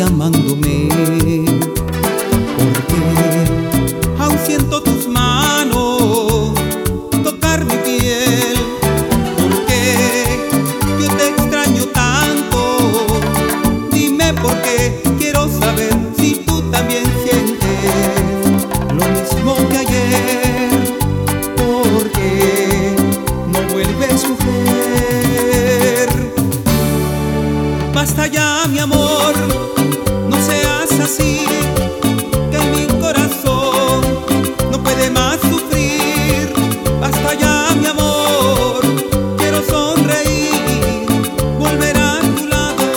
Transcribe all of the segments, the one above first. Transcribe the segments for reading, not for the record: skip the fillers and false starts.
llamándome, porque aún siento tus manos tocar mi piel, porque yo te extraño tanto. Dime por qué, quiero saber si tú también sientes lo mismo que ayer, porque no vuelves a sufrir. Basta ya, mi amor, no seas así, que mi corazón no puede más sufrir. Basta ya, mi amor, quiero sonreír, volver a tu lado.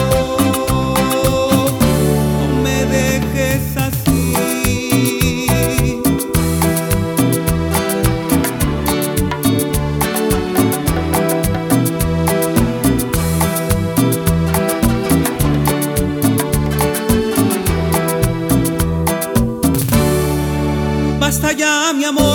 No me dejes así. Basta ya, mi amor.